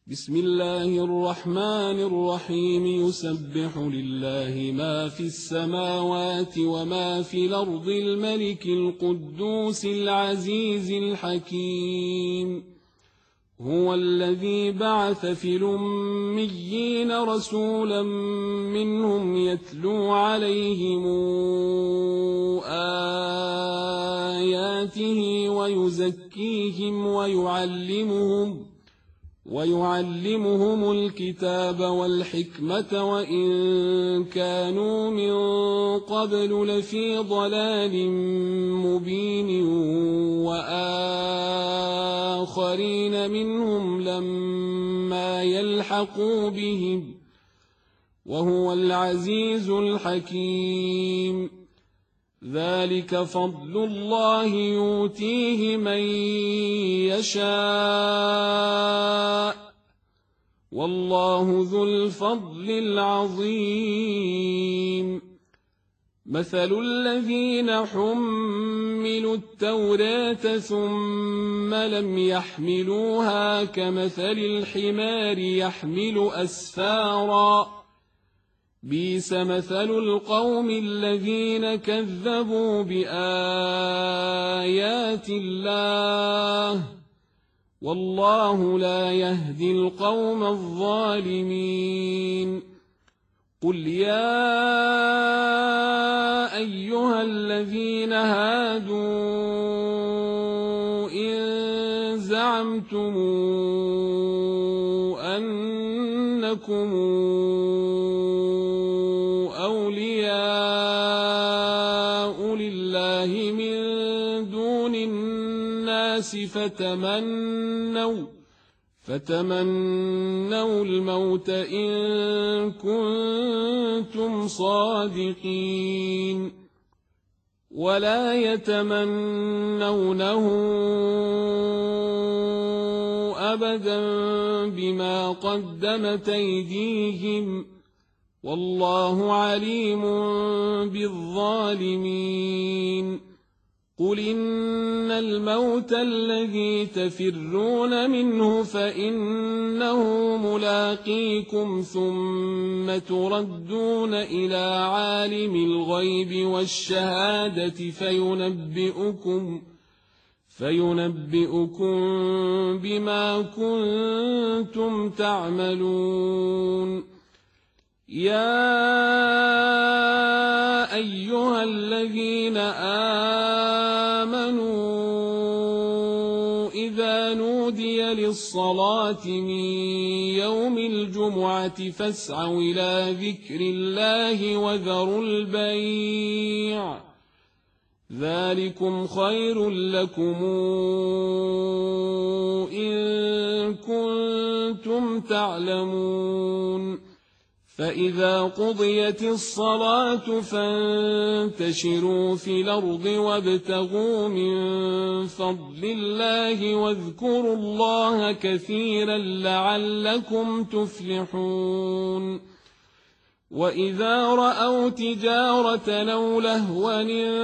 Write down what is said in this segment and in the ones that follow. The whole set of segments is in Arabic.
بسم الله الرحمن الرحيم يسبح لله ما في السماوات وما في الأرض الملك القدوس العزيز الحكيم هو الذي بعث في الأميين رسولا منهم يتلو عليهم آياته ويزكيهم ويعلمهم الكتاب والحكمة وإن كانوا من قبل لفي ضلال مبين وآخرين منهم لما يلحقوا بهم وهو العزيز الحكيم ذلك فضل الله يؤتيه من يشاء والله ذو الفضل العظيم مثل الذين حملوا التوراة ثم لم يحملوها كمثل الحمار يحمل أسفارا بئس مثل القوم الذين كذبوا بآيات الله والله لا يهدي القوم الظالمين قل يا أيها الذين هادوا إن زعمتم أنكم أولياء لله من دون الناس فتمنوا الموت إن كنتم صادقين ولا يتمنونه أبدا بما قدمت أيديهم والله عليم بالظالمين قل إن الموت الذي تفرون منه فإنه ملاقيكم ثم تردون إلى عالم الغيب والشهادة فينبئكم بما كنتم تعملون يا أيها الذين آمنوا إذا نودي للصلاة من يوم الجمعة فاسعوا إلى ذكر الله وذروا البيع ذلكم خير لكم إن كنتم تعلمون فإذا قضيت الصلاة فانتشروا في الأرض وابتغوا من فضل الله واذكروا الله كثيرا لعلكم تفلحون وإذا رأوا تجارة أو لهوا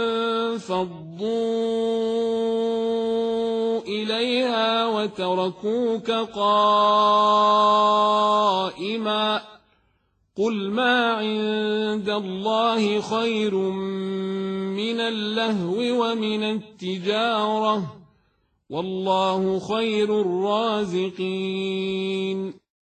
انفضوا إليها وتركوك قائما قل ما عند الله خير من اللهو ومن التجارة والله خير الرازقين